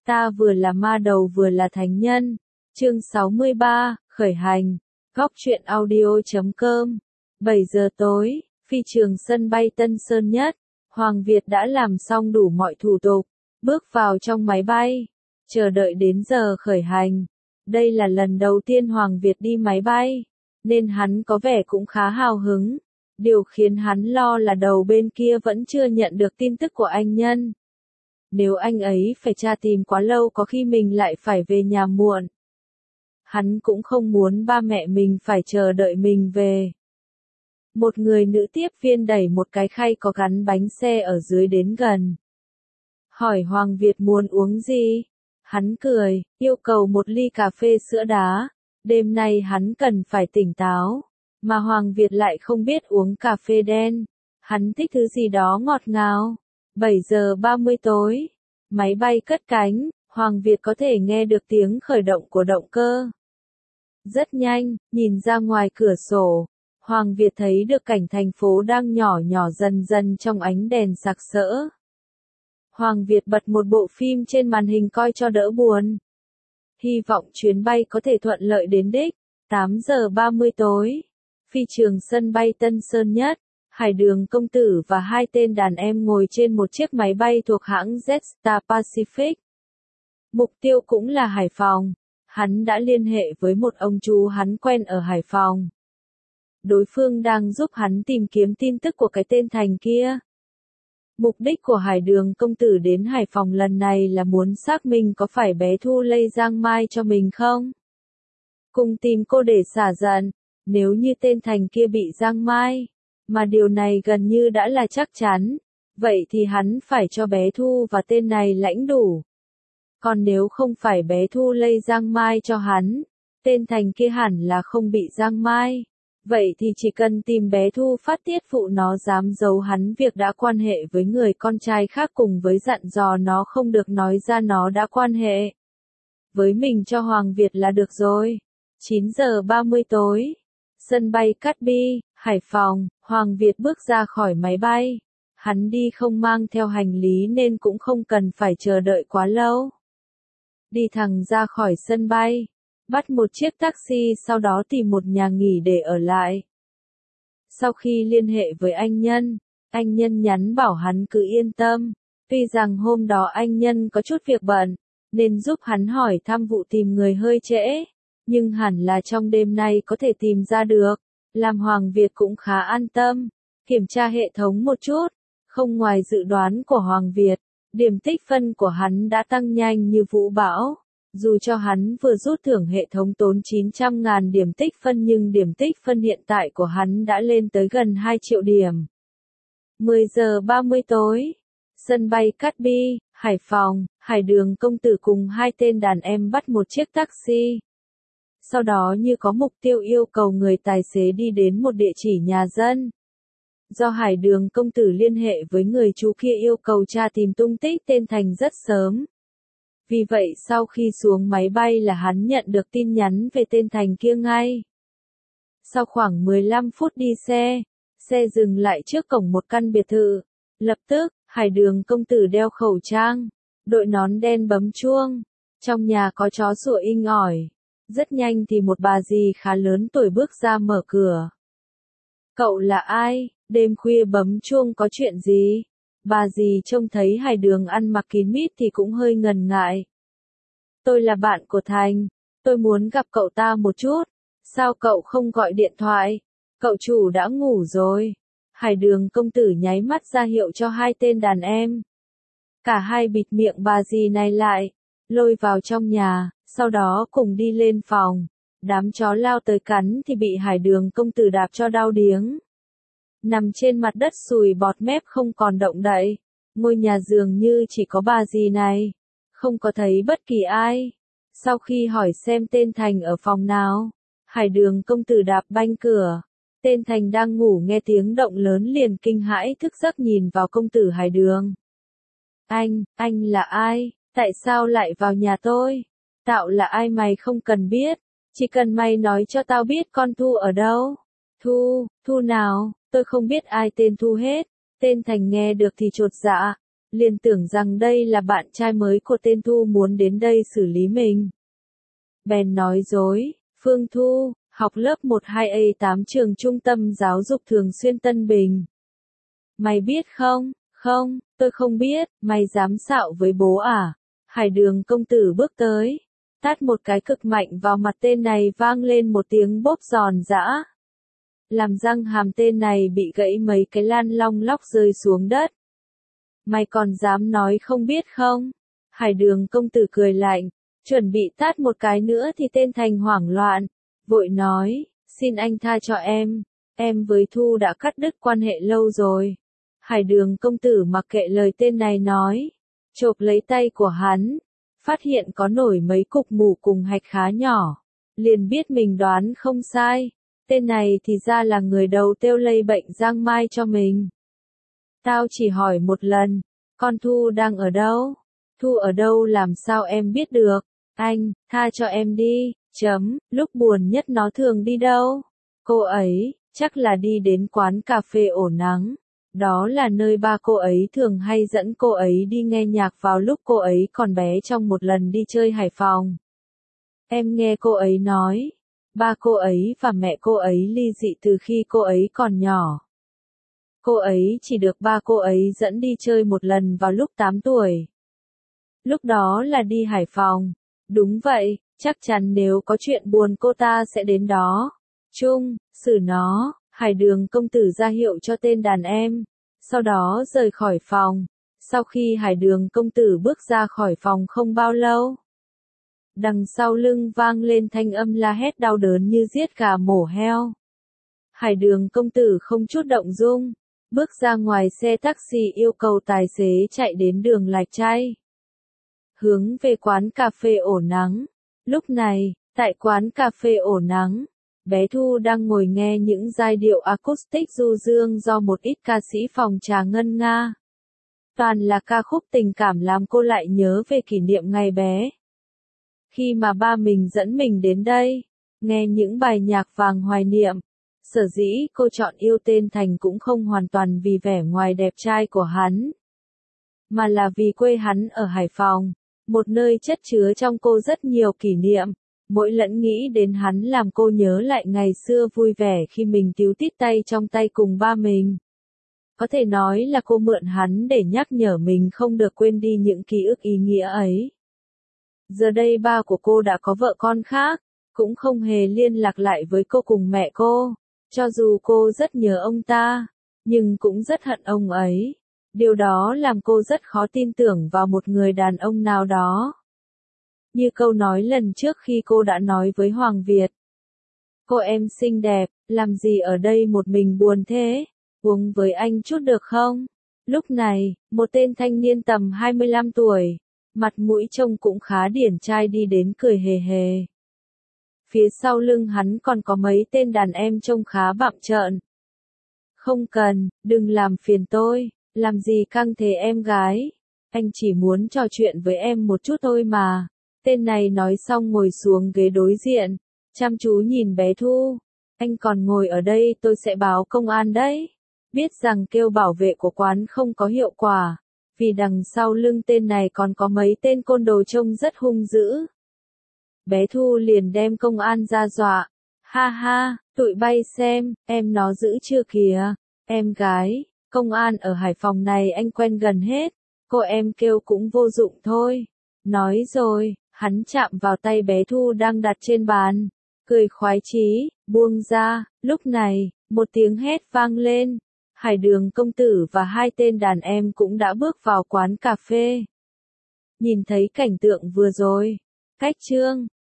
Ta vừa là ma đầu vừa là thánh nhân. Chương 63, khởi hành. Góc truyện audio.com. 7 giờ tối, phi trường sân bay Tân Sơn Nhất. Hoàng Việt đã làm xong đủ mọi thủ tục, bước vào trong máy bay, chờ đợi đến giờ khởi hành. Đây là lần đầu tiên Hoàng Việt đi máy bay, nên hắn có vẻ cũng khá hào hứng. Điều khiến hắn lo là đầu bên kia vẫn chưa nhận được tin tức của anh Nhân. Nếu anh ấy phải tra tìm quá lâu có khi mình lại phải về nhà muộn. Hắn cũng không muốn ba mẹ mình phải chờ đợi mình về. Một người nữ tiếp viên đẩy một cái khay có gắn bánh xe ở dưới đến gần. Hỏi Hoàng Việt muốn uống gì? Hắn cười, yêu cầu một ly cà phê sữa đá. Đêm nay hắn cần phải tỉnh táo. Mà Hoàng Việt lại không biết uống cà phê đen. Hắn thích thứ gì đó ngọt ngào. 7 giờ 30 tối. Máy bay cất cánh, Hoàng Việt có thể nghe được tiếng khởi động của động cơ. Rất nhanh, nhìn ra ngoài cửa sổ, Hoàng Việt thấy được cảnh thành phố đang nhỏ nhỏ dần dần trong ánh đèn sặc sỡ. Hoàng Việt bật một bộ phim trên màn hình coi cho đỡ buồn. Hy vọng chuyến bay có thể thuận lợi đến đích. 8 giờ 30 tối. Phi trường sân bay Tân Sơn Nhất, Hải Đường công tử và hai tên đàn em ngồi trên một chiếc máy bay thuộc hãng Jetstar Pacific. Mục tiêu cũng là Hải Phòng. Hắn đã liên hệ với một ông chú hắn quen ở Hải Phòng. Đối phương đang giúp hắn tìm kiếm tin tức của cái tên Thành kia. Mục đích của Hải Đường công tử đến Hải Phòng lần này là muốn xác minh có phải bé Thu lây giang mai cho mình không? Cùng tìm cô để xả giận, nếu như tên Thành kia bị giang mai, mà điều này gần như đã là chắc chắn, vậy thì hắn phải cho bé Thu và tên này lãnh đủ. Còn nếu không phải bé Thu lây giang mai cho hắn, tên Thành kia hẳn là không bị giang mai. Vậy thì chỉ cần tìm bé Thu phát tiết phụ nó dám giấu hắn việc đã quan hệ với người con trai khác cùng với dặn dò nó không được nói ra nó đã quan hệ với mình cho Hoàng Việt là được rồi. 9 giờ 30 tối. Sân bay Cát Bi, Hải Phòng, Hoàng Việt bước ra khỏi máy bay. Hắn đi không mang theo hành lý nên cũng không cần phải chờ đợi quá lâu. Đi thẳng ra khỏi sân bay, bắt một chiếc taxi sau đó tìm một nhà nghỉ để ở lại. Sau khi liên hệ với anh Nhân nhắn bảo hắn cứ yên tâm, tuy rằng hôm đó anh Nhân có chút việc bận, nên giúp hắn hỏi thăm vụ tìm người hơi trễ, nhưng hẳn là trong đêm nay có thể tìm ra được, làm Hoàng Việt cũng khá an tâm. Kiểm tra hệ thống một chút, không ngoài dự đoán của Hoàng Việt, điểm tích phân của hắn đã tăng nhanh như vũ bão. Dù cho hắn vừa rút thưởng hệ thống tốn 900.000 điểm tích phân nhưng điểm tích phân hiện tại của hắn đã lên tới gần 2 triệu điểm. 10 giờ 30 tối. Sân bay Cát Bi, Hải Phòng, Hải Đường công tử cùng hai tên đàn em bắt một chiếc taxi. Sau đó như có mục tiêu yêu cầu người tài xế đi đến một địa chỉ nhà dân. Do Hải Đường công tử liên hệ với người chú kia yêu cầu tra tìm tung tích tên Thành rất sớm. Vì vậy sau khi xuống máy bay là hắn nhận được tin nhắn về tên Thành kia ngay. Sau khoảng 15 phút đi xe dừng lại trước cổng một căn biệt thự. Lập tức, Hải Đường công tử đeo khẩu trang, đội nón đen bấm chuông. Trong nhà có chó sủa inh ỏi. Rất nhanh thì một bà dì khá lớn tuổi bước ra mở cửa. Cậu là ai? Đêm khuya bấm chuông có chuyện gì? Bà dì trông thấy Hải Đường ăn mặc kín mít thì cũng hơi ngần ngại. Tôi là bạn của Thành, tôi muốn gặp cậu ta một chút. Sao cậu không gọi điện thoại? Cậu chủ đã ngủ rồi. Hải Đường công tử nháy mắt ra hiệu cho hai tên đàn em. Cả hai bịt miệng bà dì này lại, lôi vào trong nhà, sau đó cùng đi lên phòng. Đám chó lao tới cắn thì bị Hải Đường công tử đạp cho đau điếng. Nằm trên mặt đất sùi bọt mép không còn động đậy. Ngôi nhà dường như chỉ có bà dì này. Không có thấy bất kỳ ai. Sau khi hỏi xem tên Thành ở phòng nào, Hải Đường công tử đạp banh cửa. Tên Thành đang ngủ nghe tiếng động lớn liền kinh hãi thức giấc nhìn vào công tử Hải Đường. Anh là ai? Tại sao lại vào nhà tôi? Tạo là ai mày không cần biết. Chỉ cần mày nói cho tao biết con Thu ở đâu. Thu nào? Tôi không biết ai tên Thu hết. Tên Thành nghe được thì chột dạ, liền tưởng rằng đây là bạn trai mới của tên Thu muốn đến đây xử lý mình. Bèn nói dối, Phương Thu, học lớp 12A8 trường trung tâm giáo dục thường xuyên Tân Bình. Mày biết không? Không, tôi không biết, mày dám xạo với bố à? Hải Đường công tử bước tới, tát một cái cực mạnh vào mặt tên này vang lên một tiếng bốp giòn giã. Làm răng hàm tên này bị gãy mấy cái lan long lóc rơi xuống đất. Mày còn dám nói không biết không? Hải Đường công tử cười lạnh, chuẩn bị tát một cái nữa thì tên Thành hoảng loạn, vội nói, xin anh tha cho em với Thu đã cắt đứt quan hệ lâu rồi. Hải Đường công tử mặc kệ lời tên này nói, chộp lấy tay của hắn, phát hiện có nổi mấy cục mủ cùng hạch khá nhỏ, liền biết mình đoán không sai, tên này thì ra là người đầu tiêu lây bệnh giang mai cho mình. Tao chỉ hỏi một lần, con Thu đang ở đâu? Thu ở đâu làm sao em biết được? Anh, tha cho em đi, lúc buồn nhất nó thường đi đâu? Cô ấy, chắc là đi đến quán cà phê ổ nắng. Đó là nơi ba cô ấy thường hay dẫn cô ấy đi nghe nhạc vào lúc cô ấy còn bé trong một lần đi chơi Hải Phòng. Em nghe cô ấy nói, ba cô ấy và mẹ cô ấy ly dị từ khi cô ấy còn nhỏ. Cô ấy chỉ được ba cô ấy dẫn đi chơi một lần vào lúc 8 tuổi. Lúc đó là đi Hải Phòng. Đúng vậy, chắc chắn nếu có chuyện buồn cô ta sẽ đến đó. Trung, xử nó. Hải Đường công tử ra hiệu cho tên đàn em, sau đó rời khỏi phòng. Sau khi Hải Đường công tử bước ra khỏi phòng không bao lâu, đằng sau lưng vang lên thanh âm la hét đau đớn như giết gà mổ heo. Hải Đường công tử không chút động dung, bước ra ngoài xe taxi yêu cầu tài xế chạy đến đường Lạch Tray, hướng về quán cà phê ổ nắng. Lúc này, tại quán cà phê ổ nắng, bé Thu đang ngồi nghe những giai điệu acoustic du dương do một ít ca sĩ phòng trà ngân nga. Toàn là ca khúc tình cảm làm cô lại nhớ về kỷ niệm ngày bé. Khi mà ba mình dẫn mình đến đây, nghe những bài nhạc vàng hoài niệm. Sở dĩ cô chọn yêu tên Thành cũng không hoàn toàn vì vẻ ngoài đẹp trai của hắn, mà là vì quê hắn ở Hải Phòng, một nơi chất chứa trong cô rất nhiều kỷ niệm. Mỗi lần nghĩ đến hắn làm cô nhớ lại ngày xưa vui vẻ khi mình tíu tít tay trong tay cùng ba mình. Có thể nói là cô mượn hắn để nhắc nhở mình không được quên đi những ký ức ý nghĩa ấy. Giờ đây ba của cô đã có vợ con khác, cũng không hề liên lạc lại với cô cùng mẹ cô. Cho dù cô rất nhớ ông ta, nhưng cũng rất hận ông ấy. Điều đó làm cô rất khó tin tưởng vào một người đàn ông nào đó. Như câu nói lần trước khi cô đã nói với Hoàng Việt. Cô em xinh đẹp, làm gì ở đây một mình buồn thế? Uống với anh chút được không? Lúc này, một tên thanh niên tầm 25 tuổi, mặt mũi trông cũng khá điển trai đi đến cười hề hề. Phía sau lưng hắn còn có mấy tên đàn em trông khá bặm trợn. Không cần, đừng làm phiền tôi, làm gì căng thế em gái. Anh chỉ muốn trò chuyện với em một chút thôi mà. Tên này nói xong ngồi xuống ghế đối diện, chăm chú nhìn bé Thu. Anh còn ngồi ở đây tôi sẽ báo công an đấy. Biết rằng kêu bảo vệ của quán không có hiệu quả, vì đằng sau lưng tên này còn có mấy tên côn đồ trông rất hung dữ. Bé Thu liền đem công an ra dọa. Ha ha, tụi bay xem, em nó giữ chưa kìa. Em gái, công an ở Hải Phòng này anh quen gần hết. Cô em kêu cũng vô dụng thôi. Nói rồi, hắn chạm vào tay bé Thu đang đặt trên bàn. Cười khoái chí, buông ra. Lúc này, một tiếng hét vang lên. Hải Đường công tử và hai tên đàn em cũng đã bước vào quán cà phê. Nhìn thấy cảnh tượng vừa rồi, cách chương